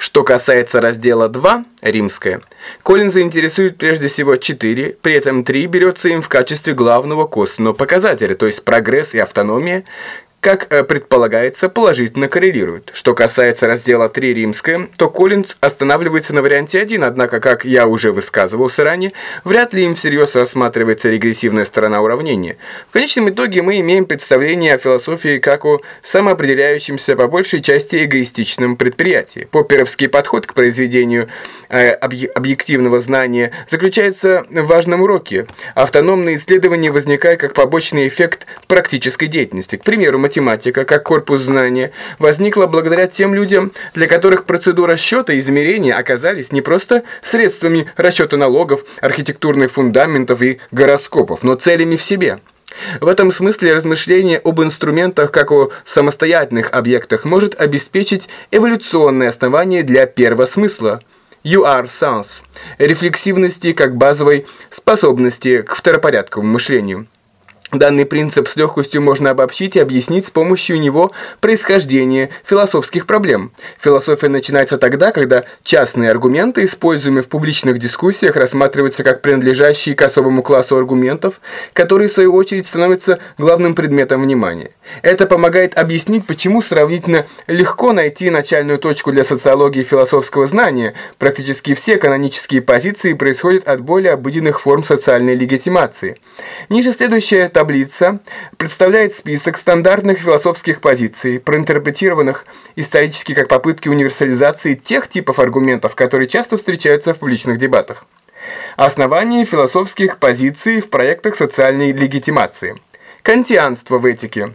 Что касается раздела 2, римское, Коллинза интересует прежде всего 4, при этом 3 берется им в качестве главного косвенного показателя, то есть прогресс и автономия, как предполагается, положительно коррелируют. Что касается раздела 3 римское, то Коллинз останавливается на варианте 1, однако, как я уже высказывался ранее, вряд ли им всерьез рассматривается регрессивная сторона уравнения. В конечном итоге мы имеем представление о философии как о самоопределяющемся по большей части эгоистичном предприятии. Попперовский подход к произведению объективного знания заключается в важном уроке. Автономное исследование возникает как побочный эффект практической деятельности. К примеру, математика, как корпус знания, возникла благодаря тем людям, для которых процедура счета и измерения оказались не просто средствами расчета налогов, архитектурных фундаментов и гороскопов, но целями в себе. В этом смысле размышление об инструментах как о самостоятельных объектах может обеспечить эволюционное основание для первого смысла «you are sense» рефлексивности как базовой способности к второпорядковому мышлению. Данный принцип с легкостью можно обобщить и объяснить с помощью него происхождение философских проблем. Философия начинается тогда, когда частные аргументы, используемые в публичных дискуссиях, рассматриваются как принадлежащие к особому классу аргументов, которые в свою очередь становятся главным предметом внимания. Это помогает объяснить, почему сравнительно легко найти начальную точку для социологии философского знания. Практически все канонические позиции происходят от более обыденных форм социальной легитимации. Ниже следующая таблица представляет список стандартных философских позиций, проинтерпретированных исторически как попытки универсализации тех типов аргументов, которые часто встречаются в публичных дебатах. Основание философских позиций в проектах социальной легитимации. Кантианство в этике.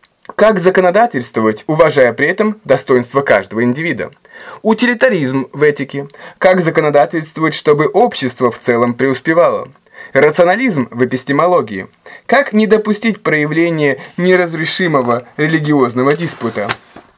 Как законодательствовать, уважая при этом достоинство каждого индивида. Утилитаризм в этике. Как законодательствовать, чтобы общество в целом преуспевало. Рационализм в эпистемологии. Как не допустить проявления неразрешимого религиозного диспута.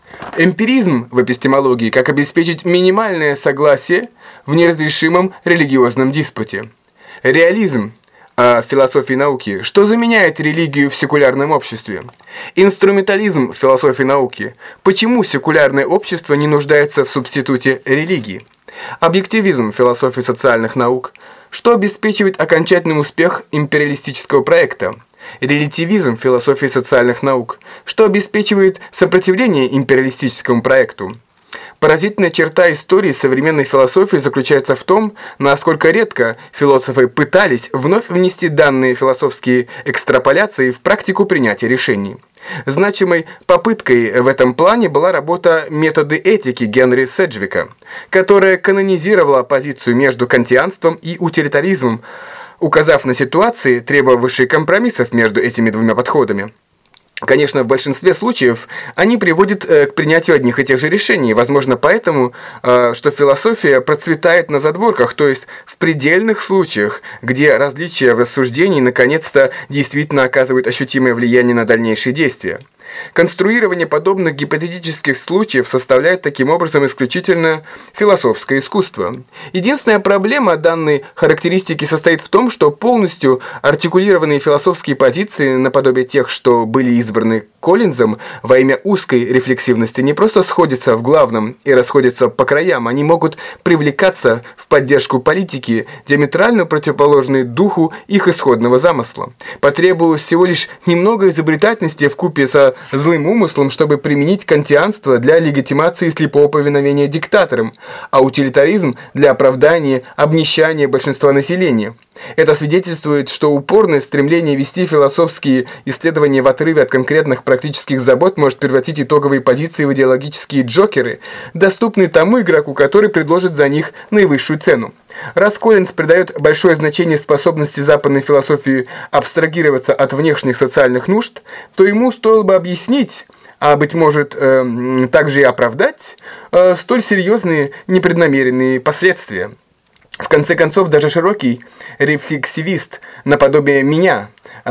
Эмпиризм в эпистемологии. Как обеспечить минимальное согласие в неразрешимом религиозном диспуте. Реализм в философии науки. Что заменяет религию в секулярном обществе? Инструментализм в философии науки. Почему секулярное общество не нуждается в субституте религии? Объективизм в философии социальных наук. Что обеспечивает окончательный успех империалистического проекта? Релятивизм в философии социальных наук. Что обеспечивает сопротивление империалистическому проекту? Поразительная черта истории современной философии заключается в том, насколько редко философы пытались вновь внести данные философские экстраполяции в практику принятия решений. Значимой попыткой в этом плане была работа «Методы этики» Генри Седжвика, которая канонизировала оппозицию между кантианством и утилитаризмом, указав на ситуации, требовавшие компромиссов между этими двумя подходами. Конечно, в большинстве случаев они приводят к принятию одних и тех же решений, возможно поэтому, что философия процветает на задворках, то есть в предельных случаях, где различия в рассуждении наконец-то действительно оказывают ощутимое влияние на дальнейшие действия. Конструирование подобных гипотетических случаев составляет таким образом исключительно философское искусство. Единственная проблема данной характеристики состоит в том, что полностью артикулированные философские позиции, наподобие тех, что были избраны Коллинзом во имя узкой рефлексивности, не просто сходятся в главном и расходятся по краям, они могут привлекаться в поддержку политики, диаметрально противоположной духу их исходного замысла. Потребовалось всего лишь немного изобретательности вкупе со злым умыслом, чтобы применить кантианство для легитимации слепого повиновения диктаторам, а утилитаризм для оправдания обнищания большинства населения. Это свидетельствует, что упорное стремление вести философские исследования в отрыве от конкретных практических забот может превратить итоговые позиции в идеологические джокеры, доступные тому игроку, который предложит за них наивысшую цену. Раз Коллинз придает большое значение способности западной философии абстрагироваться от внешних социальных нужд, то ему стоило бы объяснить, а, быть может, также и оправдать, столь серьезные непреднамеренные последствия. В конце концов, даже широкий рефлексивист, наподобие меня,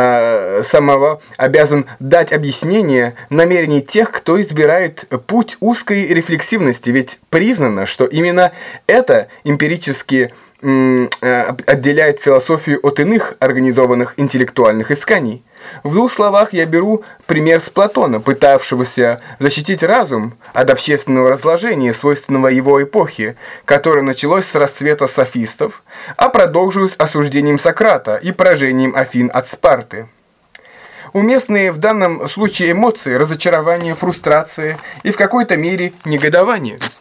самого обязан дать объяснение намерений тех, кто избирает путь узкой рефлексивности, ведь признано, что именно это эмпирически отделяет философию от иных организованных интеллектуальных исканий. В двух словах я беру пример с Платона, пытавшегося защитить разум от общественного разложения, свойственного его эпохе, которое началось с расцвета софистов, а продолжилось осуждением Сократа и поражением Афин от Спарты. Уместные в данном случае эмоции, разочарование, фрустрация и в какой-то мере негодование –